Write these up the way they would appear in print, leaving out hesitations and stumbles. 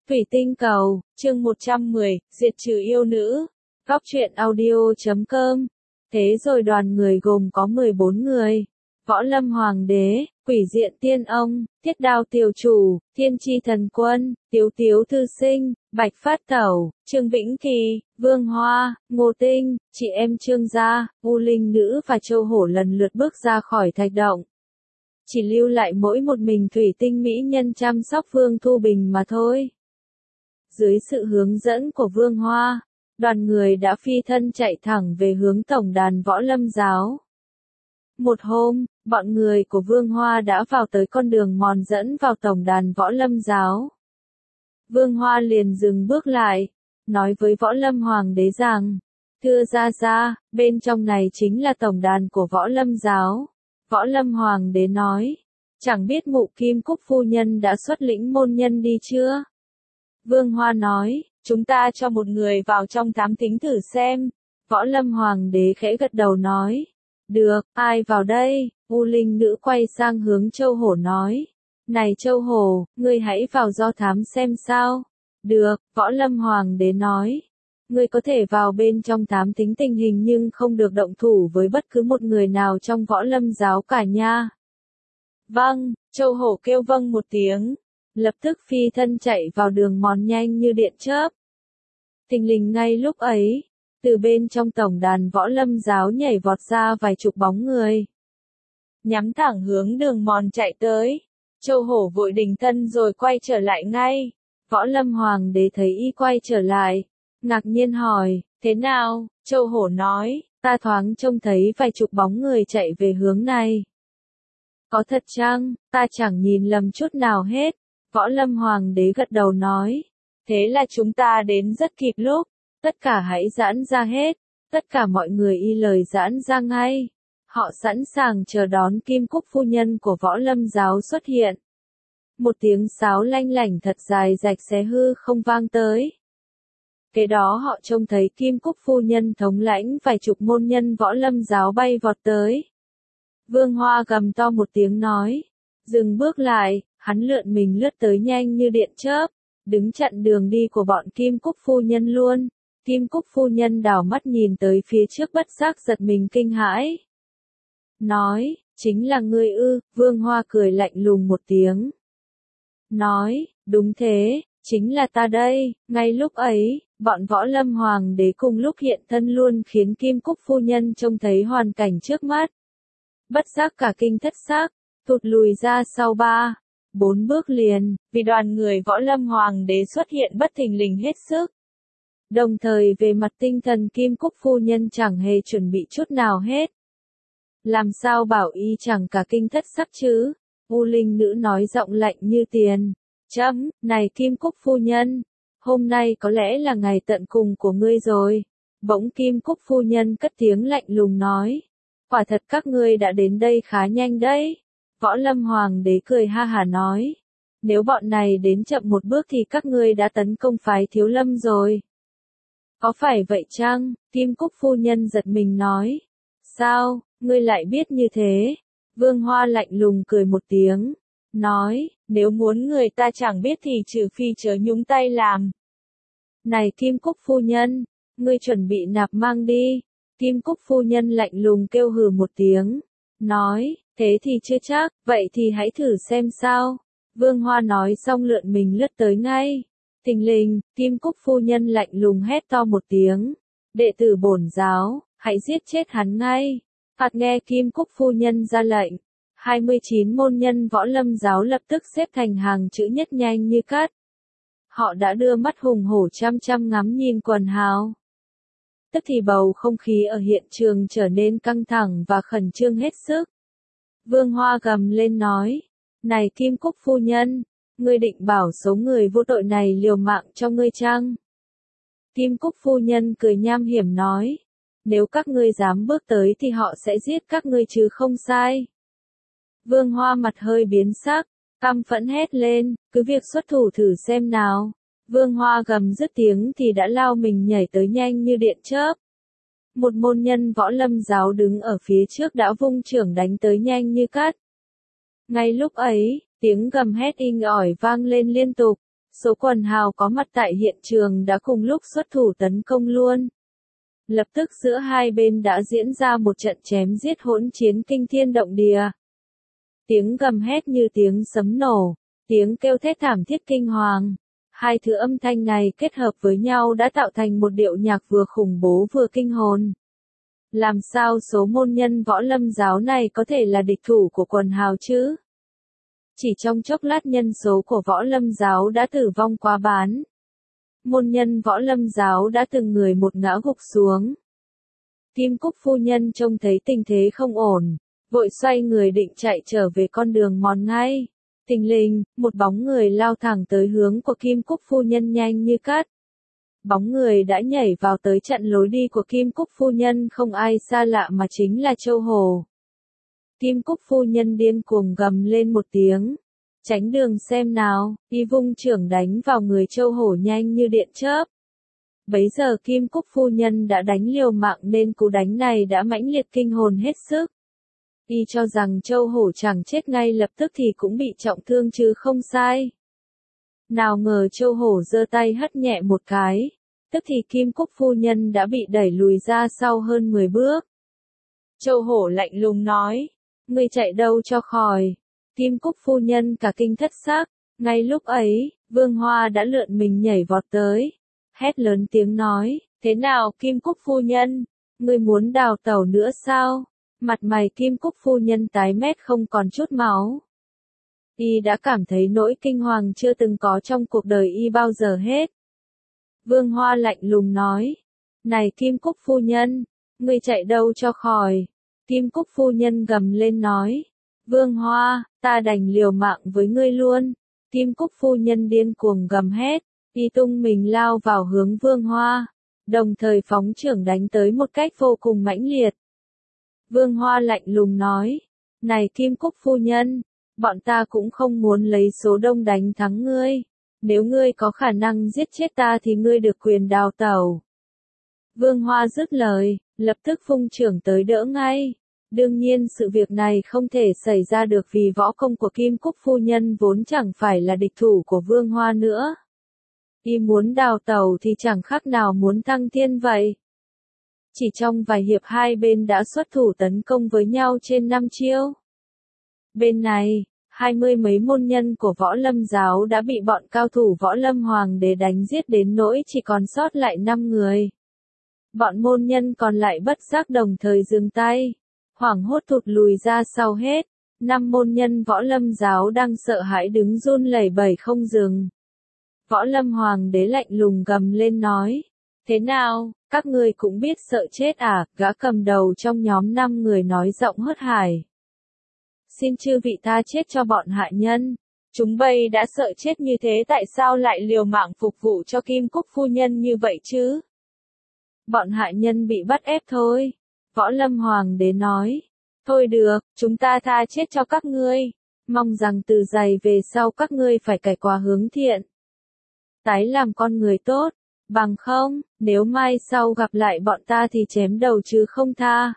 Thủy tinh cầu, chương 110, diệt trừ yêu nữ. Góc truyện audio.com. Thế rồi đoàn người gồm có 14 người. Võ Lâm Hoàng đế, Quỷ Diện Tiên Ông, Thiết Đao Tiểu Chủ, Thiên Chi Thần Quân, Tiếu Tiếu Thư Sinh, Bạch Phát Tẩu, Trương Vĩnh Kỳ, Vương Hoa, Ngô Tinh, chị em Trương Gia, U Linh Nữ và Châu Hổ lần lượt bước ra khỏi thạch động. Chỉ lưu lại mỗi một mình thủy tinh mỹ nhân chăm sóc Vương Thu Bình mà thôi. Dưới sự hướng dẫn của Vương Hoa, đoàn người đã phi thân chạy thẳng về hướng tổng đàn Võ Lâm giáo. Một hôm, bọn người của Vương Hoa đã vào tới con đường mòn dẫn vào tổng đàn Võ Lâm giáo. Vương Hoa liền dừng bước lại, nói với Võ Lâm Hoàng đế rằng, thưa gia, bên trong này chính là tổng đàn của Võ Lâm giáo. Võ Lâm Hoàng đế nói, chẳng biết Mụ Kim Cúc phu nhân đã xuất lĩnh môn nhân đi chưa? Vương Hoa nói, chúng ta cho một người vào trong thám thính thử xem. Võ Lâm Hoàng đế khẽ gật đầu nói, được, ai vào đây? U Linh Nữ quay sang hướng Châu Hổ nói, này Châu Hổ, ngươi hãy vào do thám xem sao? Được, Võ Lâm Hoàng đế nói, ngươi có thể vào bên trong thám thính tình hình nhưng không được động thủ với bất cứ một người nào trong Võ Lâm giáo cả nha. Vâng, Châu Hổ kêu vâng một tiếng, lập tức phi thân chạy vào đường mòn nhanh như điện chớp. Thình lình ngay lúc ấy, từ bên trong tổng đàn Võ Lâm giáo nhảy vọt ra vài chục bóng người. Nhắm thẳng hướng đường mòn chạy tới, Châu Hổ vội đình thân rồi quay trở lại ngay. Võ Lâm Hoàng đế thấy y quay trở lại, ngạc nhiên hỏi, thế nào? Châu Hổ nói, ta thoáng trông thấy vài chục bóng người chạy về hướng này. Có thật chăng? Ta chẳng nhìn lầm chút nào hết. Võ Lâm Hoàng đế gật đầu nói, thế là chúng ta đến rất kịp lúc, tất cả hãy giãn ra hết, tất cả mọi người y lời giãn ra ngay. Họ sẵn sàng chờ đón Kim Cúc phu nhân của Võ Lâm giáo xuất hiện. Một tiếng sáo lanh lảnh thật dài rạch xé hư không vang tới. Kế đó họ trông thấy Kim Cúc phu nhân thống lãnh vài chục môn nhân Võ Lâm giáo bay vọt tới. Vương Hoa gầm to một tiếng nói, dừng bước lại, hắn lượn mình lướt tới nhanh như điện chớp, đứng chặn đường đi của bọn Kim Cúc phu nhân luôn. Kim Cúc phu nhân đảo mắt nhìn tới phía trước bất giác giật mình kinh hãi. Nói, chính là ngươi ư? Vương Hoa cười lạnh lùng một tiếng. Nói, đúng thế, chính là ta đây. Ngay lúc ấy, bọn Võ Lâm Hoàng đế cùng lúc hiện thân luôn khiến Kim Cúc phu nhân trông thấy hoàn cảnh trước mắt. Bất giác cả kinh thất xác, thụt lùi ra sau 3-4 bước liền, vì đoàn người Võ Lâm Hoàng đế xuất hiện bất thình lình hết sức. Đồng thời về mặt tinh thần Kim Cúc phu nhân chẳng hề chuẩn bị chút nào hết. Làm sao bảo y chẳng cả kinh thất sắc chứ? U Linh Nữ nói giọng lạnh như tiền. Này Kim Cúc phu nhân, hôm nay có lẽ là ngày tận cùng của ngươi rồi. Bỗng Kim Cúc phu nhân cất tiếng lạnh lùng nói. Quả thật các ngươi đã đến đây khá nhanh đấy. Võ Lâm Hoàng đế cười ha hả nói. Nếu bọn này đến chậm một bước thì các ngươi đã tấn công phái Thiếu Lâm rồi. Có phải vậy chăng? Kim Cúc phu nhân giật mình nói. Sao, ngươi lại biết như thế? Vương Hoa lạnh lùng cười một tiếng. Nói, nếu muốn người ta chẳng biết thì trừ phi chớ nhúng tay làm. Này Kim Cúc phu nhân, ngươi chuẩn bị nạp mang đi. Kim Cúc phu nhân lạnh lùng kêu hừ một tiếng. Nói, thế thì chưa chắc, vậy thì hãy thử xem sao. Vương Hoa nói xong lượn mình lướt tới ngay. Thình lình, Kim Cúc phu nhân lạnh lùng hét to một tiếng. Đệ tử bổn giáo, hãy giết chết hắn ngay. Phạt nghe Kim Cúc phu nhân ra lệnh. 29 môn nhân Võ Lâm giáo lập tức xếp thành hàng chữ nhất nhanh như cát. Họ đã đưa mắt hùng hổ chăm chăm ngắm nhìn quần hào. Tức thì bầu không khí ở hiện trường trở nên căng thẳng và khẩn trương hết sức. Vương Hoa gầm lên nói, này Kim Cúc phu nhân, ngươi định bảo số người vô tội này liều mạng cho ngươi chăng? Kim Cúc phu nhân cười nham hiểm nói, nếu các ngươi dám bước tới thì họ sẽ giết các ngươi chứ không sai. Vương Hoa mặt hơi biến sắc, căm phẫn hét lên, cứ việc xuất thủ thử xem nào. Vương Hoa gầm dứt tiếng thì đã lao mình nhảy tới nhanh như điện chớp. Một môn nhân Võ Lâm giáo đứng ở phía trước đã vung chưởng đánh tới nhanh như cát. Ngay lúc ấy, tiếng gầm hét inh ỏi vang lên liên tục. Số quần hào có mặt tại hiện trường đã cùng lúc xuất thủ tấn công luôn. Lập tức giữa hai bên đã diễn ra một trận chém giết hỗn chiến kinh thiên động địa. Tiếng gầm hét như tiếng sấm nổ, tiếng kêu thét thảm thiết kinh hoàng. Hai thứ âm thanh này kết hợp với nhau đã tạo thành một điệu nhạc vừa khủng bố vừa kinh hồn. Làm sao số môn nhân Võ Lâm giáo này có thể là địch thủ của quần hào chứ? Chỉ trong chốc lát nhân số của Võ Lâm giáo đã tử vong quá bán. Môn nhân Võ Lâm giáo đã từng người một ngã gục xuống. Kim Cúc phu nhân trông thấy tình thế không ổn, vội xoay người định chạy trở về con đường mòn ngay. Thình lình, một bóng người lao thẳng tới hướng của Kim Cúc phu nhân nhanh như cát. Bóng người đã nhảy vào tới chặn lối đi của Kim Cúc phu nhân không ai xa lạ mà chính là Châu Hổ. Kim Cúc phu nhân điên cuồng gầm lên một tiếng. Tránh đường xem nào, y vung chưởng đánh vào người Châu Hổ nhanh như điện chớp. Bấy giờ Kim Cúc phu nhân đã đánh liều mạng nên cú đánh này đã mãnh liệt kinh hồn hết sức. Y cho rằng Châu Hổ chẳng chết ngay lập tức thì cũng bị trọng thương chứ không sai. Nào ngờ Châu Hổ giơ tay hất nhẹ một cái, tức thì Kim Cúc phu nhân đã bị đẩy lùi ra sau hơn 10 bước. Châu Hổ lạnh lùng nói, ngươi chạy đâu cho khỏi. Kim Cúc phu nhân cả kinh thất xác, ngay lúc ấy, Vương Hoa đã lượn mình nhảy vọt tới, hét lớn tiếng nói, thế nào Kim Cúc phu nhân, ngươi muốn đào tẩu nữa sao? Mặt mày Kim Cúc phu nhân tái mét không còn chút máu. Y đã cảm thấy nỗi kinh hoàng chưa từng có trong cuộc đời y bao giờ hết. Vương Hoa lạnh lùng nói, này Kim Cúc phu nhân, ngươi chạy đâu cho khỏi? Kim Cúc phu nhân gầm lên nói, Vương Hoa, ta đành liều mạng với ngươi luôn. Kim Cúc phu nhân điên cuồng gầm hét, y tung mình lao vào hướng Vương Hoa, đồng thời phóng chưởng đánh tới một cách vô cùng mãnh liệt. Vương Hoa lạnh lùng nói, này Kim Cúc phu nhân, bọn ta cũng không muốn lấy số đông đánh thắng ngươi. Nếu ngươi có khả năng giết chết ta thì ngươi được quyền đào tẩu. Vương Hoa dứt lời, lập tức vung chưởng tới đỡ ngay. Đương nhiên sự việc này không thể xảy ra được vì võ công của Kim Cúc phu nhân vốn chẳng phải là địch thủ của Vương Hoa nữa. Y muốn đào tẩu thì chẳng khác nào muốn thăng thiên vậy. Chỉ trong vài hiệp hai bên đã xuất thủ tấn công với nhau trên 5 chiêu. Bên này, 20 mấy môn nhân của Võ Lâm giáo đã bị bọn cao thủ Võ Lâm Hoàng đế đánh giết đến nỗi chỉ còn sót lại 5 người. Bọn môn nhân còn lại bất giác đồng thời dừng tay, hoảng hốt thụt lùi ra sau hết. 5 môn nhân Võ Lâm giáo đang sợ hãi đứng run lẩy bẩy không dừng. Võ Lâm Hoàng đế lạnh lùng gầm lên nói, thế nào, các ngươi cũng biết sợ chết à? Gã cầm đầu trong nhóm 5 người nói giọng hớt hải. Xin chư vị tha chết cho bọn hạ nhân. Chúng bây đã sợ chết như thế tại sao lại liều mạng phục vụ cho Kim Cúc phu nhân như vậy chứ? Bọn hạ nhân bị bắt ép thôi. Võ Lâm Hoàng đế nói. Thôi được, chúng ta tha chết cho các ngươi. Mong rằng từ giày về sau các ngươi phải cải quá hướng thiện. Tái làm con người tốt. Bằng không, nếu mai sau gặp lại bọn ta thì chém đầu chứ không tha.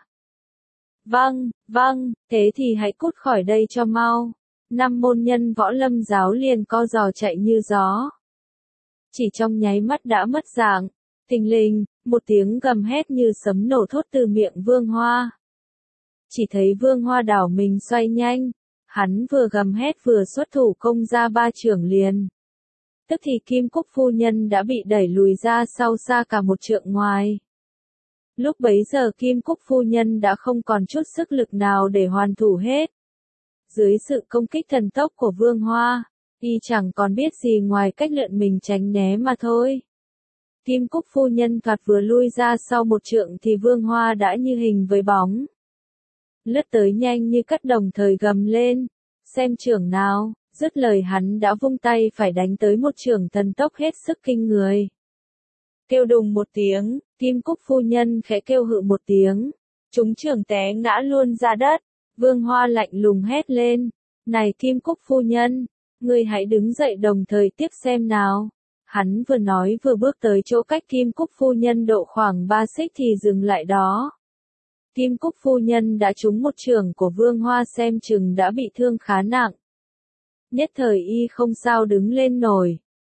Vâng, thế thì hãy cút khỏi đây cho mau. 5 môn nhân Võ Lâm giáo liền co giò chạy như gió. Chỉ trong nháy mắt đã mất dạng. Thình lình, một tiếng gầm hét như sấm nổ thốt từ miệng Vương Hoa. Chỉ thấy Vương Hoa đảo mình xoay nhanh. Hắn vừa gầm hét vừa xuất thủ công ra 3 chưởng liền. Tức thì Kim Cúc phu nhân đã bị đẩy lùi ra sau xa cả 1 trượng ngoài. Lúc bấy giờ Kim Cúc phu nhân đã không còn chút sức lực nào để hoàn thủ hết. Dưới sự công kích thần tốc của Vương Hoa, y chẳng còn biết gì ngoài cách lượn mình tránh né mà thôi. Kim Cúc phu nhân thoạt vừa lui ra sau 1 trượng thì Vương Hoa đã như hình với bóng. Lướt tới nhanh như cắt đồng thời gầm lên, xem chưởng nào, dứt lời hắn đã vung tay phải đánh tới 1 chưởng thần tốc hết sức kinh người. Kêu đùng một tiếng, Kim Cúc phu nhân khẽ kêu hự một tiếng, chúng chưởng té ngã luôn ra đất. Vương Hoa lạnh lùng hét lên, này Kim Cúc phu nhân, ngươi hãy đứng dậy đồng thời tiếp xem nào. Hắn vừa nói vừa bước tới chỗ cách Kim Cúc phu nhân độ khoảng 3 xích thì dừng lại đó. Kim Cúc phu nhân đã trúng 1 chưởng của Vương Hoa xem chừng đã bị thương khá nặng. Nhất thời y không sao đứng lên nổi,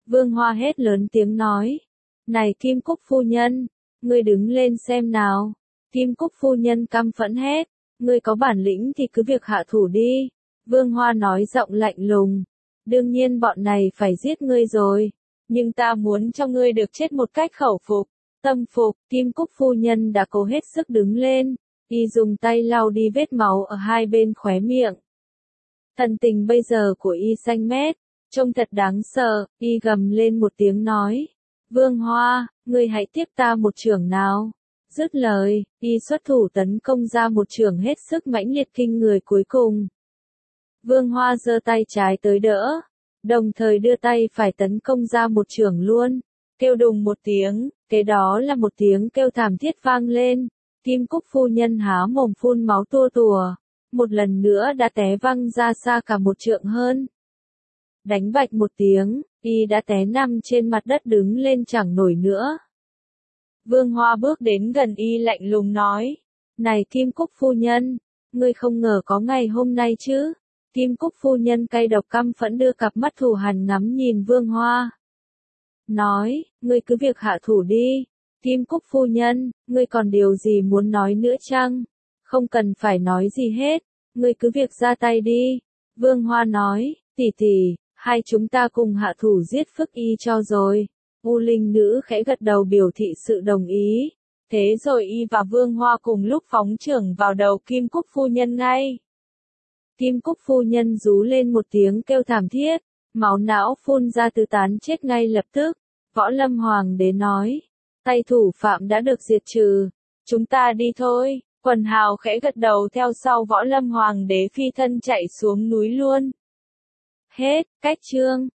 Vương Hoa hét lớn tiếng nói. Này Kim Cúc phu nhân, ngươi đứng lên xem nào. Kim Cúc phu nhân căm phẫn hét. Ngươi có bản lĩnh thì cứ việc hạ thủ đi. Vương Hoa nói giọng lạnh lùng. Đương nhiên bọn này phải giết ngươi rồi. Nhưng ta muốn cho ngươi được chết một cách khẩu phục, tâm phục. Kim Cúc phu nhân đã cố hết sức đứng lên. Y dùng tay lau đi vết máu ở hai bên khóe miệng. Thần tình bây giờ của y xanh mét, trông thật đáng sợ. Y gầm lên một tiếng nói. Vương Hoa, ngươi hãy tiếp ta một chưởng nào. Dứt lời, y xuất thủ tấn công ra một chưởng hết sức mãnh liệt kinh người cuối cùng. Vương Hoa giơ tay trái tới đỡ, đồng thời đưa tay phải tấn công ra một chưởng luôn. Kêu đùng một tiếng, kế đó là một tiếng kêu thảm thiết vang lên. Kim Cúc phu nhân há mồm phun máu tua tùa, một lần nữa đã té văng ra xa cả một trượng hơn. Đánh bạch một tiếng, y đã té nằm trên mặt đất đứng lên chẳng nổi nữa. Vương Hoa bước đến gần y lạnh lùng nói. Này Kim Cúc phu nhân, ngươi không ngờ có ngày hôm nay chứ? Kim Cúc phu nhân cay độc căm phẫn đưa cặp mắt thù hằn ngắm nhìn Vương Hoa. Nói, ngươi cứ việc hạ thủ đi. Kim Cúc phu nhân, ngươi còn điều gì muốn nói nữa chăng? Không cần phải nói gì hết, ngươi cứ việc ra tay đi. Vương Hoa nói, tỷ tỷ, hai chúng ta cùng hạ thủ giết Phức Y cho rồi. U Linh nữ khẽ gật đầu biểu thị sự đồng ý. Thế rồi y và Vương Hoa cùng lúc phóng chưởng vào đầu Kim Cúc phu nhân ngay. Kim Cúc phu nhân rú lên một tiếng kêu thảm thiết, máu não phun ra tứ tán chết ngay lập tức. Võ Lâm Hoàng đế nói, tay thủ phạm đã được diệt trừ, chúng ta đi thôi. Quần hào khẽ gật đầu theo sau Võ Lâm Hoàng đế phi thân chạy xuống núi luôn. Hết, cách chương.